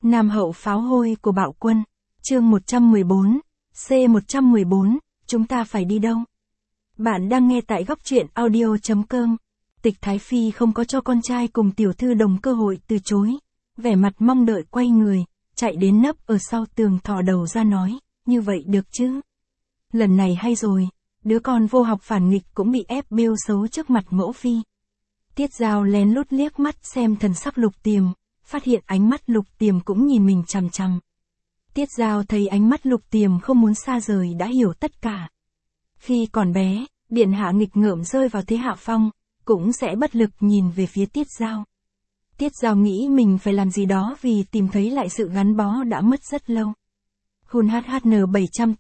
Nam hậu pháo hôi của bạo quân. Chương 114. C114. Chúng ta phải đi đâu? Bạn đang nghe tại góc truyện audio.com. Tịch Thái Phi không có cho con trai cùng tiểu thư đồng cơ hội từ chối. Vẻ mặt mong đợi quay người, chạy đến nấp ở sau tường thò đầu ra nói, như vậy được chứ? Lần này hay rồi, đứa con vô học phản nghịch cũng bị ép bêu xấu trước mặt mẫu phi. Tiết Giao lén lút liếc mắt xem thần sắc Lục Tiềm, phát hiện ánh mắt Lục Tiềm cũng nhìn mình chằm chằm. Tiết Giao thấy ánh mắt Lục Tiềm không muốn xa rời đã hiểu tất cả. Khi còn bé, điện hạ nghịch ngợm rơi vào thế hạ phong, cũng sẽ bất lực nhìn về phía Tiết Giao. Tiết Giao nghĩ mình phải làm gì đó vì tìm thấy lại sự gắn bó đã mất rất lâu. Hun HHN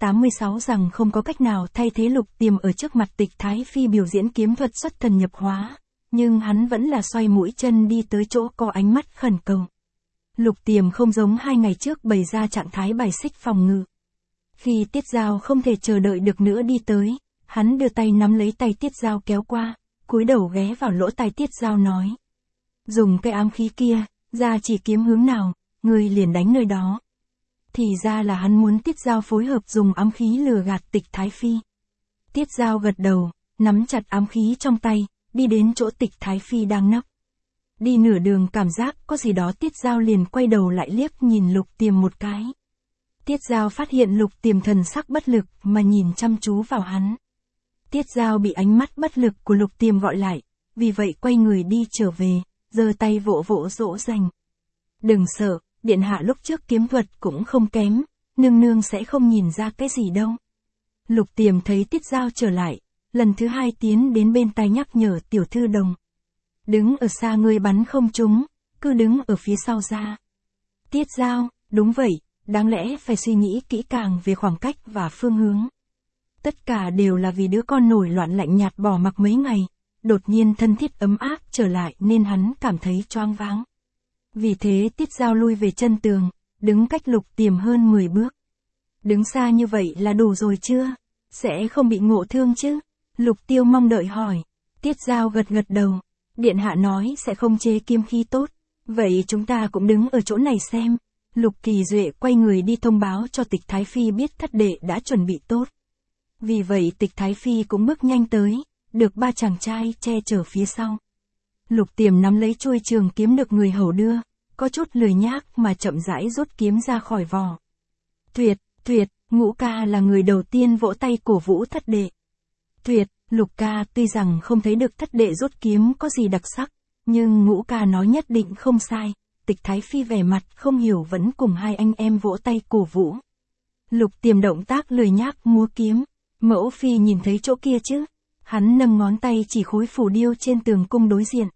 786 rằng không có cách nào thay thế Lục Tiềm ở trước mặt Tịch Thái Phi biểu diễn kiếm thuật xuất thần nhập hóa, nhưng hắn vẫn là xoay mũi chân đi tới chỗ có ánh mắt khẩn cầu. Lục Tiềm không giống 2 ngày trước bày ra trạng thái bài xích phòng ngự. Khi Tiết Giao không thể chờ đợi được nữa đi tới, hắn đưa tay nắm lấy tay Tiết Giao kéo qua, cúi đầu ghé vào lỗ tai Tiết Giao nói. Dùng cây ám khí kia, ra chỉ kiếm hướng nào, người liền đánh nơi đó. Thì ra là hắn muốn Tiết Giao phối hợp dùng ám khí lừa gạt Tịch Thái Phi. Tiết Giao gật đầu, nắm chặt ám khí trong tay, đi đến chỗ Tịch Thái Phi đang nấp. Đi nửa đường cảm giác có gì đó Tiết Giao liền quay đầu lại liếc nhìn Lục Tiềm một cái. Tiết Giao phát hiện Lục Tiềm thần sắc bất lực mà nhìn chăm chú vào hắn. Tiết Giao bị ánh mắt bất lực của Lục Tiềm gọi lại, vì vậy quay người đi trở về, giơ tay vỗ vỗ dỗ dành. Đừng sợ, điện hạ lúc trước kiếm thuật cũng không kém, nương nương sẽ không nhìn ra cái gì đâu. Lục Tiềm thấy Tiết Giao trở lại, lần thứ 2 tiến đến bên tai nhắc nhở tiểu thư đồng. Đứng ở xa ngươi bắn không trúng, cứ đứng ở phía sau ra. Tiết Giao, đúng vậy, đáng lẽ phải suy nghĩ kỹ càng về khoảng cách và phương hướng. Tất cả đều là vì đứa con nổi loạn lạnh nhạt bỏ mặc mấy ngày, đột nhiên thân thiết ấm áp trở lại nên hắn cảm thấy choáng váng. Vì thế Tiết Giao lui về chân tường, đứng cách Lục Tiềm hơn 10 bước. Đứng xa như vậy là đủ rồi chưa? Sẽ không bị ngộ thương chứ? Lục Tiêu mong đợi hỏi. Tiết Giao gật gật đầu. Điện hạ nói sẽ không chế kiếm khí tốt. Vậy chúng ta cũng đứng ở chỗ này xem. Lục Kỳ Duệ quay người đi thông báo cho Tịch Thái Phi biết thất đệ đã chuẩn bị tốt. Vì vậy Tịch Thái Phi cũng bước nhanh tới, được 3 chàng trai che chở phía sau. Lục Tiềm nắm lấy chuôi trường kiếm được người hầu đưa, có chút lười nhác mà chậm rãi rút kiếm ra khỏi vỏ. Tuyệt, tuyệt, Ngũ ca là người đầu tiên vỗ tay cổ vũ thất đệ. Tuyệt, Lục ca tuy rằng không thấy được thất đệ rút kiếm có gì đặc sắc, nhưng Ngũ ca nói nhất định không sai. Tịch Thái Phi vẻ mặt không hiểu vẫn cùng 2 anh em vỗ tay cổ vũ. Lục Tiềm động tác lười nhác múa kiếm, mẫu phi nhìn thấy chỗ kia chứ? Hắn nâng ngón tay chỉ khối phù điêu trên tường cung đối diện.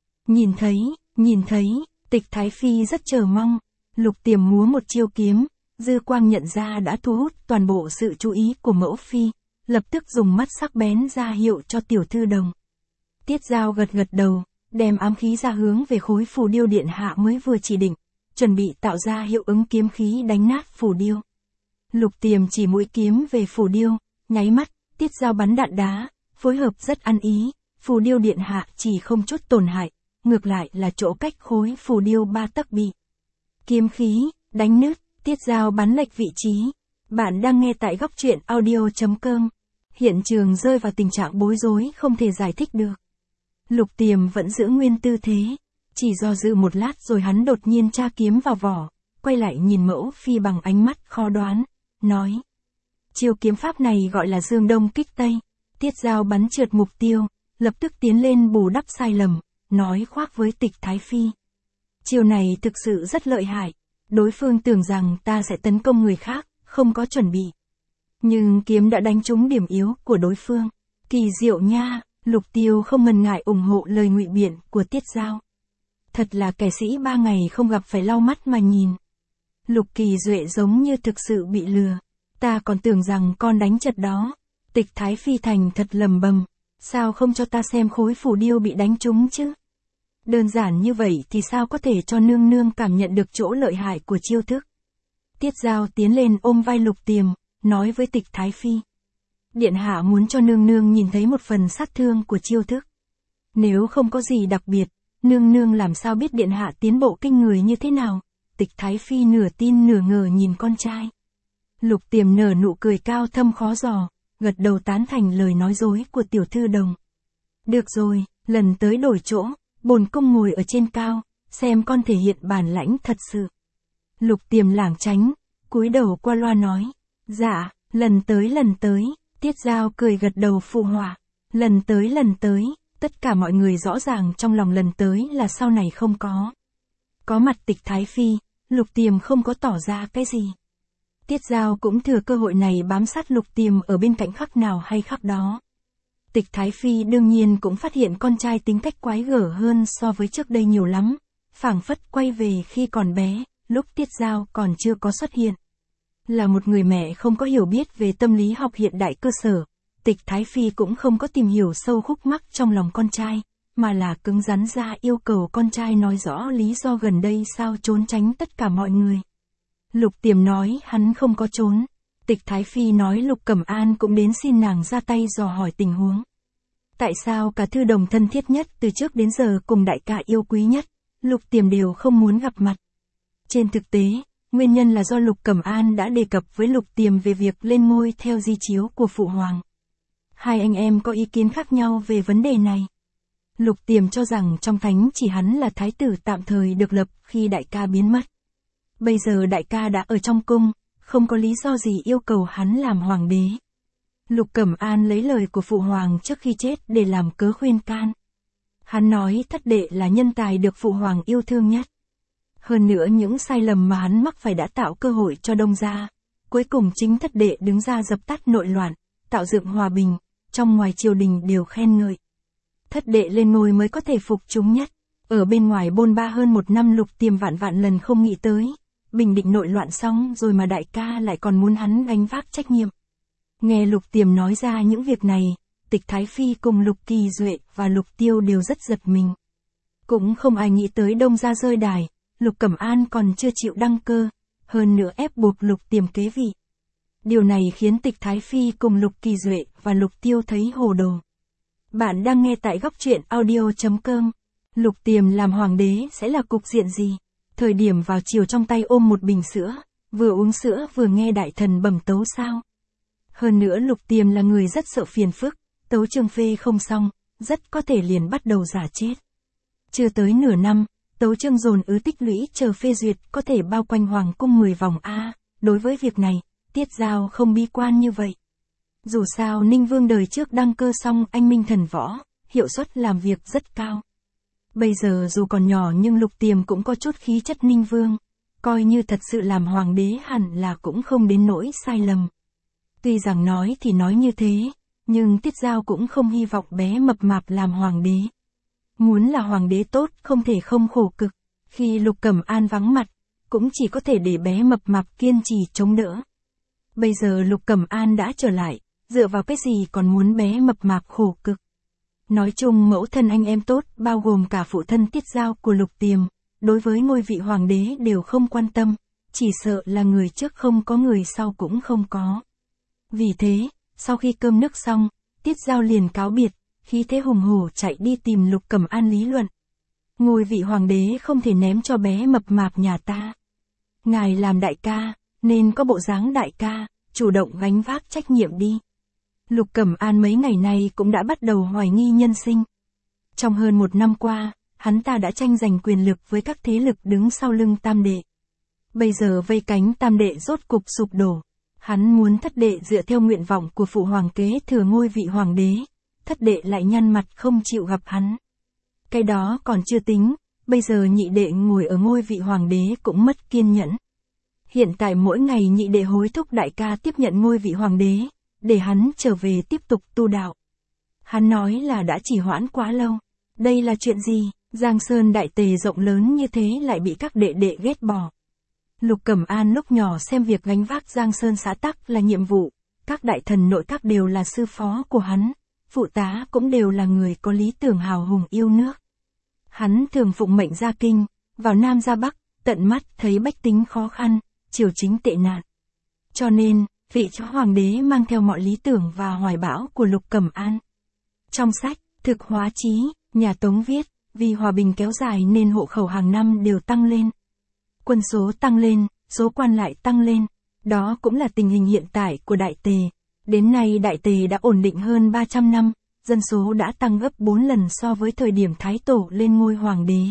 Nhìn thấy, Tịch Thái Phi rất chờ mong. Lục Tiềm múa một chiêu kiếm, dư quang nhận ra đã thu hút toàn bộ sự chú ý của mẫu phi, lập tức dùng mắt sắc bén ra hiệu cho tiểu thư đồng. Tiết Giao gật gật đầu, đem ám khí ra hướng về khối phù điêu điện hạ mới vừa chỉ định, chuẩn bị tạo ra hiệu ứng kiếm khí đánh nát phù điêu. Lục Tiềm chỉ mũi kiếm về phù điêu, nháy mắt, Tiết Giao bắn đạn đá, phối hợp rất ăn ý, phù điêu điện hạ chỉ không chút tổn hại, ngược lại là chỗ cách khối phù điêu 3 tấc bị kiếm khí đánh nứt. Tiết Giao bắn lệch vị trí. Bạn đang nghe tại góc truyện audio.com. Hiện trường rơi vào tình trạng bối rối không thể giải thích được. Lục Tiềm vẫn giữ nguyên tư thế. Chỉ do dự một lát rồi hắn đột nhiên tra kiếm vào vỏ, quay lại nhìn mẫu phi bằng ánh mắt khó đoán, nói. Chiêu kiếm pháp này gọi là dương đông kích tây. Tiết Giao bắn trượt mục tiêu, lập tức tiến lên bù đắp sai lầm, nói khoác với Tịch Thái Phi. Chiêu này thực sự rất lợi hại. Đối phương tưởng rằng ta sẽ tấn công người khác, không có chuẩn bị. Nhưng kiếm đã đánh trúng điểm yếu của đối phương. Kỳ diệu nha, Lục Tiêu không ngần ngại ủng hộ lời ngụy biện của Tiết Giao. Thật là kẻ sĩ 3 ngày không gặp phải lau mắt mà nhìn. Lục Kỳ Duệ giống như thực sự bị lừa. Ta còn tưởng rằng con đánh chật đó. Tịch Thái Phi thành thật lầm bầm. Sao không cho ta xem khối phù điêu bị đánh trúng chứ? Đơn giản như vậy thì sao có thể cho nương nương cảm nhận được chỗ lợi hại của chiêu thức. Tiết Giao tiến lên ôm vai Lục Tiềm, nói với Tịch Thái Phi. Điện hạ muốn cho nương nương nhìn thấy một phần sát thương của chiêu thức. Nếu không có gì đặc biệt, nương nương làm sao biết điện hạ tiến bộ kinh người như thế nào, Tịch Thái Phi nửa tin nửa ngờ nhìn con trai. Lục Tiềm nở nụ cười cao thâm khó dò, gật đầu tán thành lời nói dối của tiểu thư đồng. Được rồi, lần tới đổi chỗ, bổn cung ngồi ở trên cao, xem con thể hiện bản lãnh thật sự. Lục Tiềm lảng tránh, cúi đầu qua loa nói. Dạ, lần tới, Tiết Giao cười gật đầu phụ họa. Lần tới, tất cả mọi người rõ ràng trong lòng lần tới là sau này không có. Có mặt Tịch Thái Phi, Lục Tiềm không có tỏ ra cái gì. Tiết Giao cũng thừa cơ hội này bám sát Lục Tiềm ở bên cạnh khắc nào hay khắc đó. Tịch Thái Phi đương nhiên cũng phát hiện con trai tính cách quái gở hơn so với trước đây nhiều lắm, phảng phất quay về khi còn bé, lúc Tiết Giao còn chưa có xuất hiện. Là một người mẹ không có hiểu biết về tâm lý học hiện đại cơ sở, Tịch Thái Phi cũng không có tìm hiểu sâu khúc mắc trong lòng con trai, mà là cứng rắn ra yêu cầu con trai nói rõ lý do gần đây sao trốn tránh tất cả mọi người. Lục Tiềm nói hắn không có trốn. Tịch Thái Phi nói Lục Cẩm An cũng đến xin nàng ra tay dò hỏi tình huống. Tại sao cả thư đồng thân thiết nhất từ trước đến giờ cùng đại ca yêu quý nhất, Lục Tiềm đều không muốn gặp mặt. Trên thực tế, nguyên nhân là do Lục Cẩm An đã đề cập với Lục Tiềm về việc lên ngôi theo di chiếu của Phụ Hoàng. Hai anh em có ý kiến khác nhau về vấn đề này. Lục Tiềm cho rằng trong thánh chỉ hắn là thái tử tạm thời được lập khi đại ca biến mất. Bây giờ đại ca đã ở trong cung, không có lý do gì yêu cầu hắn làm hoàng đế. Lục Cẩm An lấy lời của Phụ Hoàng trước khi chết để làm cớ khuyên can. Hắn nói thất đệ là nhân tài được Phụ Hoàng yêu thương nhất. Hơn nữa những sai lầm mà hắn mắc phải đã tạo cơ hội cho Đông gia. Cuối cùng chính thất đệ đứng ra dập tắt nội loạn, tạo dựng hòa bình, trong ngoài triều đình đều khen ngợi. Thất đệ lên ngôi mới có thể phục chúng nhất. Ở bên ngoài bôn ba hơn 1 năm Lục Tiềm vạn lần không nghĩ tới. Bình định nội loạn xong rồi mà đại ca lại còn muốn hắn gánh vác trách nhiệm. Nghe Lục Tiềm nói ra những việc này, Tịch Thái Phi cùng Lục Kỳ Duệ và Lục Tiêu đều rất giật mình. Cũng không ai nghĩ tới Đông gia rơi đài, Lục Cẩm An còn chưa chịu đăng cơ, hơn nữa ép buộc Lục Tiềm kế vị. Điều này khiến Tịch Thái Phi cùng Lục Kỳ Duệ và Lục Tiêu thấy hồ đồ. Bạn đang nghe tại góc truyện audio.com. Lục Tiềm làm hoàng đế sẽ là cục diện gì? Thời điểm vào chiều trong tay ôm một bình sữa, vừa uống sữa vừa nghe đại thần bẩm tấu sao? Hơn nữa Lục Tiềm là người rất sợ phiền phức, tấu chương phê không xong, rất có thể liền bắt đầu giả chết. Chưa tới nửa năm, tấu chương dồn ứ tích lũy chờ phê duyệt có thể bao quanh hoàng cung 10 vòng A, đối với việc này, Tiết Giao không bi quan như vậy. Dù sao Ninh Vương đời trước đăng cơ xong anh minh thần võ, hiệu suất làm việc rất cao. Bây giờ dù còn nhỏ nhưng Lục Tiềm cũng có chút khí chất Ninh Vương, coi như thật sự làm hoàng đế hẳn là cũng không đến nỗi sai lầm. Tuy rằng nói thì nói như thế, nhưng Tiết Giao cũng không hy vọng bé mập mạp làm hoàng đế. Muốn là hoàng đế tốt không thể không khổ cực, khi Lục Cẩm An vắng mặt, cũng chỉ có thể để bé mập mạp kiên trì chống đỡ. Bây giờ Lục Cẩm An đã trở lại, dựa vào cái gì còn muốn bé mập mạp khổ cực. Nói chung mẫu thân anh em tốt, bao gồm cả phụ thân Tiết Giao của Lục Tiềm, đối với ngôi vị hoàng đế đều không quan tâm, chỉ sợ là người trước không có người sau cũng không có. Vì thế, sau khi cơm nước xong, Tiết Giao liền cáo biệt, khí thế hùng hổ chạy đi tìm Lục Cẩm An lý luận. Ngôi vị hoàng đế không thể ném cho bé mập mạp nhà ta. Ngài làm đại ca, nên có bộ dáng đại ca, chủ động gánh vác trách nhiệm đi. Lục Cẩm An mấy ngày nay cũng đã bắt đầu hoài nghi nhân sinh. Trong hơn 1 năm qua, hắn ta đã tranh giành quyền lực với các thế lực đứng sau lưng tam đệ. Bây giờ vây cánh tam đệ rốt cục sụp đổ. Hắn muốn thất đệ dựa theo nguyện vọng của phụ hoàng kế thừa ngôi vị hoàng đế, thất đệ lại nhăn mặt không chịu gặp hắn. Cái đó còn chưa tính, bây giờ nhị đệ ngồi ở ngôi vị hoàng đế cũng mất kiên nhẫn. Hiện tại mỗi ngày nhị đệ hối thúc đại ca tiếp nhận ngôi vị hoàng đế, để hắn trở về tiếp tục tu đạo. Hắn nói là đã trì hoãn quá lâu. Đây là chuyện gì? Giang Sơn đại tề rộng lớn như thế lại bị các đệ đệ ghét bỏ. Lục Cẩm An lúc nhỏ xem việc gánh vác Giang Sơn xã tắc là nhiệm vụ, các đại thần nội các đều là sư phó của hắn, phụ tá cũng đều là người có lý tưởng hào hùng yêu nước. Hắn thường phụng mệnh ra kinh, vào Nam ra Bắc, tận mắt thấy bách tính khó khăn, triều chính tệ nạn. Cho nên, vị cho hoàng đế mang theo mọi lý tưởng và hoài bão của Lục Cẩm An. Trong sách, Thực Hóa Chí, nhà Tống viết, vì hòa bình kéo dài nên hộ khẩu hàng năm đều tăng lên. Quân số tăng lên, số quan lại tăng lên. Đó cũng là tình hình hiện tại của Đại Tề. Đến nay Đại Tề đã ổn định hơn 300 năm, dân số đã tăng gấp 4 lần so với thời điểm Thái Tổ lên ngôi hoàng đế.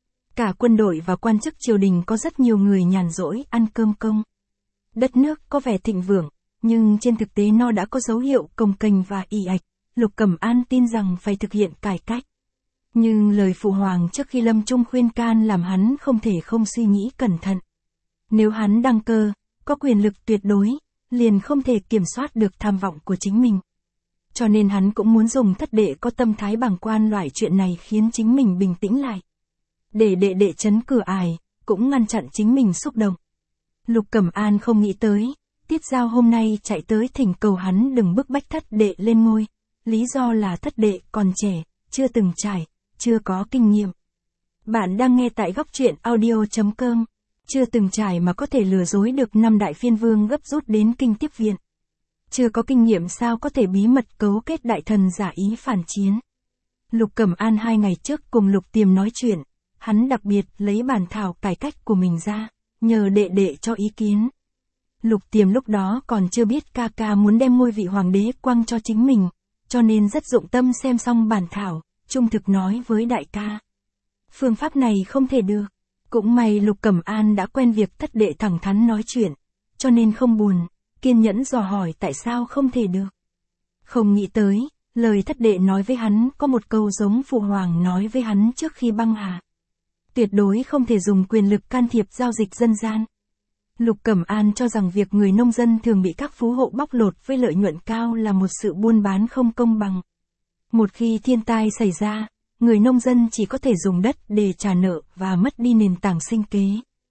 Cả quân đội và quan chức triều đình có rất nhiều người nhàn rỗi ăn cơm công. Đất nước có vẻ thịnh vượng, nhưng trên thực tế nó đã có dấu hiệu cồng kềnh và ì ạch. Lục Cẩm An tin rằng phải thực hiện cải cách. Nhưng lời phụ hoàng trước khi lâm chung khuyên can làm hắn không thể không suy nghĩ cẩn thận. Nếu hắn đăng cơ, có quyền lực tuyệt đối, liền không thể kiểm soát được tham vọng của chính mình. Cho nên hắn cũng muốn dùng thất đệ có tâm thái bàng quan loại chuyện này khiến chính mình bình tĩnh lại. Để đệ đệ trấn cửa ải, cũng ngăn chặn chính mình xúc động. Lục Cẩm An không nghĩ tới, Tiết Giao hôm nay chạy tới thỉnh cầu hắn đừng bức bách thất đệ lên ngôi. Lý do là thất đệ còn trẻ, chưa từng trải, chưa có kinh nghiệm. Bạn đang nghe tại góc truyện audio.com. Chưa từng trải mà có thể lừa dối được 5 đại phiên vương gấp rút đến kinh tiếp viện. Chưa có kinh nghiệm sao có thể bí mật cấu kết đại thần giả ý phản chiến. Lục Cẩm An 2 ngày trước cùng Lục Tiềm nói chuyện, hắn đặc biệt lấy bản thảo cải cách của mình ra, nhờ đệ đệ cho ý kiến. Lục Tiềm lúc đó còn chưa biết ca ca muốn đem ngôi vị hoàng đế quăng cho chính mình, cho nên rất dụng tâm xem xong bản thảo, trung thực nói với đại ca. Phương pháp này không thể được. Cũng may Lục Cẩm An đã quen việc thất đệ thẳng thắn nói chuyện, cho nên không buồn, kiên nhẫn dò hỏi tại sao không thể được. Không nghĩ tới, lời thất đệ nói với hắn có một câu giống phụ hoàng nói với hắn trước khi băng hà. Tuyệt đối không thể dùng quyền lực can thiệp giao dịch dân gian. Lục Cẩm An cho rằng việc người nông dân thường bị các phú hộ bóc lột với lợi nhuận cao là một sự buôn bán không công bằng. Một khi thiên tai xảy ra, người nông dân chỉ có thể dùng đất để trả nợ và mất đi nền tảng sinh kế.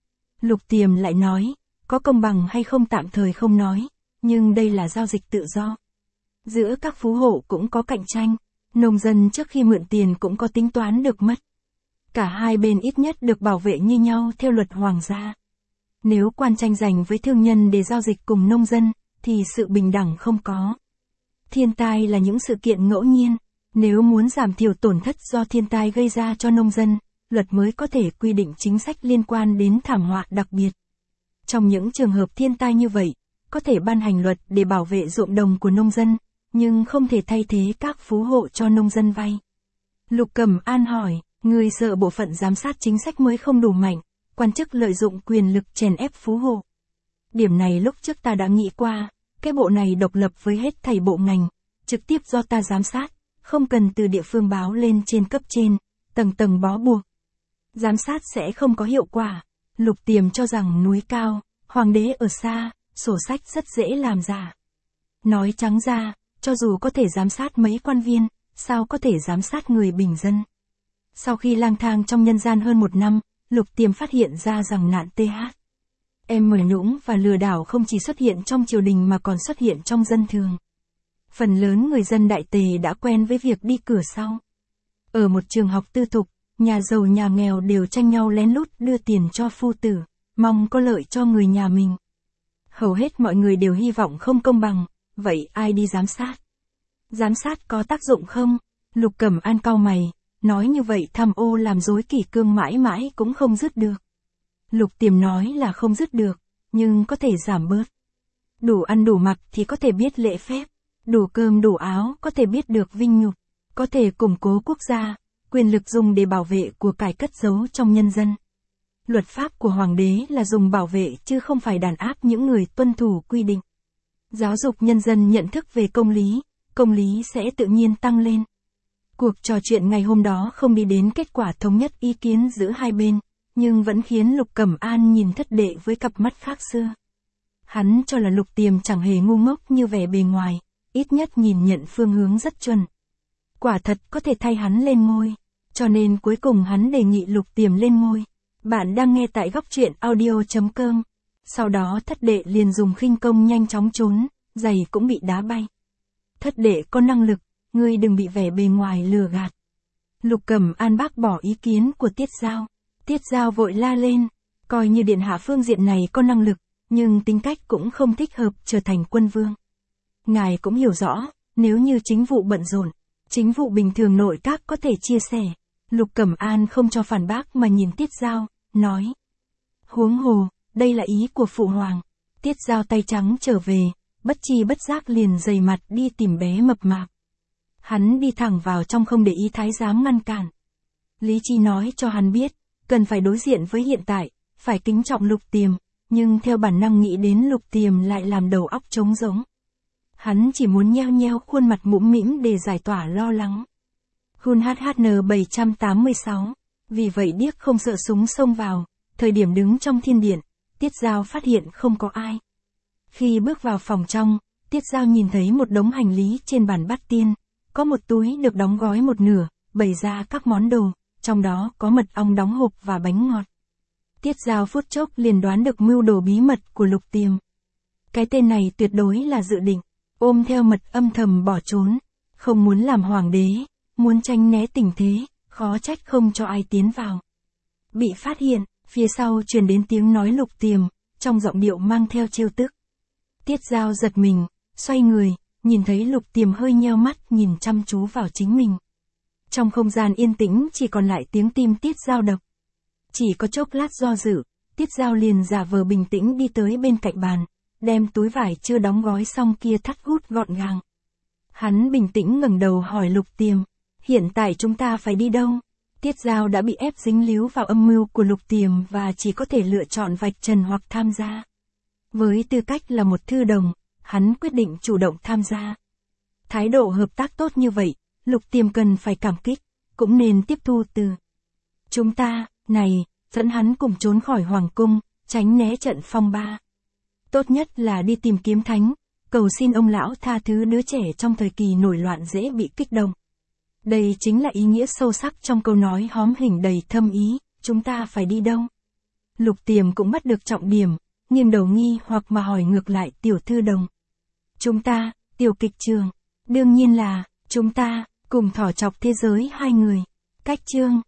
Lục Tiềm lại nói, có công bằng hay không tạm thời không nói, nhưng đây là giao dịch tự do. Giữa các phú hộ cũng có cạnh tranh, nông dân trước khi mượn tiền cũng có tính toán được mất. Cả hai bên ít nhất được bảo vệ như nhau theo luật hoàng gia. Nếu quan tranh giành với thương nhân để giao dịch cùng nông dân, thì sự bình đẳng không có. Thiên tai là những sự kiện ngẫu nhiên. Nếu muốn giảm thiểu tổn thất do thiên tai gây ra cho nông dân, luật mới có thể quy định chính sách liên quan đến thảm họa đặc biệt. Trong những trường hợp thiên tai như vậy, có thể ban hành luật để bảo vệ ruộng đồng của nông dân, nhưng không thể thay thế các phú hộ cho nông dân vay. Lục Cẩm An hỏi, người sợ bộ phận giám sát chính sách mới không đủ mạnh, quan chức lợi dụng quyền lực chèn ép phú hộ. Điểm này lúc trước ta đã nghĩ qua, cái bộ này độc lập với hết thảy bộ ngành, trực tiếp do ta giám sát. Không cần từ địa phương báo lên trên cấp trên, tầng tầng bó buộc. Giám sát sẽ không có hiệu quả. Lục Tiềm cho rằng núi cao, hoàng đế ở xa, sổ sách rất dễ làm giả. Nói trắng ra, cho dù có thể giám sát mấy quan viên, sao có thể giám sát người bình dân. Sau khi lang thang trong nhân gian hơn 1 năm, Lục Tiềm phát hiện ra rằng nạn TH.M nhũng và lừa đảo không chỉ xuất hiện trong triều đình mà còn xuất hiện trong dân thường. Phần lớn người dân Đại Tề đã quen với việc đi cửa sau. Ở một trường học tư thục, nhà giàu nhà nghèo đều tranh nhau lén lút đưa tiền cho phu tử, mong có lợi cho người nhà mình. Hầu hết mọi người đều hy vọng không công bằng, vậy ai đi giám sát? Giám sát có tác dụng không? Lục Cẩm An cau mày, nói như vậy tham ô làm rối kỷ cương mãi mãi cũng không dứt được. Lục Tiềm nói là không dứt được, nhưng có thể giảm bớt. Đủ ăn đủ mặc thì có thể biết lễ phép. Đủ cơm đủ áo có thể biết được vinh nhục, có thể củng cố quốc gia, quyền lực dùng để bảo vệ của cải cất giấu trong nhân dân. Luật pháp của hoàng đế là dùng bảo vệ chứ không phải đàn áp những người tuân thủ quy định. Giáo dục nhân dân nhận thức về công lý sẽ tự nhiên tăng lên. Cuộc trò chuyện ngày hôm đó không đi đến kết quả thống nhất ý kiến giữa hai bên, nhưng vẫn khiến Lục Cẩm An nhìn thất đệ với cặp mắt khác xưa. Hắn cho là Lục Tiềm chẳng hề ngu ngốc như vẻ bề ngoài. Ít nhất nhìn nhận phương hướng rất chuẩn. Quả thật có thể thay hắn lên ngôi, cho nên cuối cùng hắn đề nghị Lục Tiềm lên ngôi. Bạn đang nghe tại góc truyện audio.com. Sau đó thất đệ liền dùng khinh công nhanh chóng trốn, giày cũng bị đá bay. Thất đệ có năng lực, ngươi đừng bị vẻ bề ngoài lừa gạt. Lục Cẩm An bác bỏ ý kiến của Tiết Giao. Tiết Giao vội la lên, coi như điện hạ phương diện này có năng lực, nhưng tính cách cũng không thích hợp trở thành quân vương. Ngài cũng hiểu rõ, nếu như chính vụ bận rộn, chính vụ bình thường nội các có thể chia sẻ. Lục Cẩm An không cho phản bác mà nhìn Tiết Giao, nói. Huống hồ, đây là ý của phụ hoàng. Tiết Dao tay trắng trở về, bất chi bất giác liền dày mặt đi tìm bé mập mạp. Hắn đi thẳng vào trong không để ý thái giám ngăn cản. Lý trí nói cho hắn biết, cần phải đối diện với hiện tại, phải kính trọng Lục Tiềm, nhưng theo bản năng nghĩ đến Lục Tiềm lại làm đầu óc trống rỗng. Hắn chỉ muốn nheo nheo khuôn mặt mũm mĩm để giải tỏa lo lắng. Hun HHN 786. Vì vậy điếc không sợ súng xông vào, thời điểm đứng trong thiên điện, Tiết Dao phát hiện không có ai. Khi bước vào phòng trong, Tiết Dao nhìn thấy một đống hành lý trên bàn bát tiên, có một túi được đóng gói một nửa, bày ra các món đồ, trong đó có mật ong đóng hộp và bánh ngọt. Tiết Dao phút chốc liền đoán được mưu đồ bí mật của Lục Tiềm. Cái tên này tuyệt đối là dự định, ôm theo mật âm thầm bỏ trốn, không muốn làm hoàng đế, muốn tránh né tình thế, khó trách không cho ai tiến vào. Bị phát hiện, phía sau truyền đến tiếng nói Lục Tiềm, trong giọng điệu mang theo trêu tức. Tiết Dao giật mình, xoay người, nhìn thấy Lục Tiềm hơi nheo mắt nhìn chăm chú vào chính mình. Trong không gian yên tĩnh chỉ còn lại tiếng tim Tiết Dao đập. Chỉ có chốc lát do dự, Tiết Dao liền giả vờ bình tĩnh đi tới bên cạnh bàn, đem túi vải chưa đóng gói xong kia thắt hút gọn gàng. Hắn bình tĩnh ngẩng đầu hỏi Lục Tiềm, hiện tại chúng ta phải đi đâu? Tiết Dao đã bị ép dính líu vào âm mưu của Lục Tiềm và chỉ có thể lựa chọn vạch trần hoặc tham gia. Với tư cách là một thư đồng, hắn quyết định chủ động tham gia. Thái độ hợp tác tốt như vậy, Lục Tiềm cần phải cảm kích, cũng nên tiếp thu từ chúng ta, này, dẫn hắn cùng trốn khỏi hoàng cung, tránh né trận phong ba. Tốt nhất là đi tìm Kiếm Thánh, cầu xin ông lão tha thứ đứa trẻ trong thời kỳ nổi loạn dễ bị kích động. Đây chính là ý nghĩa sâu sắc trong câu nói hóm hình đầy thâm ý, chúng ta phải đi đâu? Lục Tiềm cũng bắt được trọng điểm, nghiêng đầu nghi hoặc mà hỏi ngược lại tiểu thư đồng. Chúng ta, tiểu kịch trường, đương nhiên là, chúng ta, cùng thỏ chọc thế giới hai người. Cách chương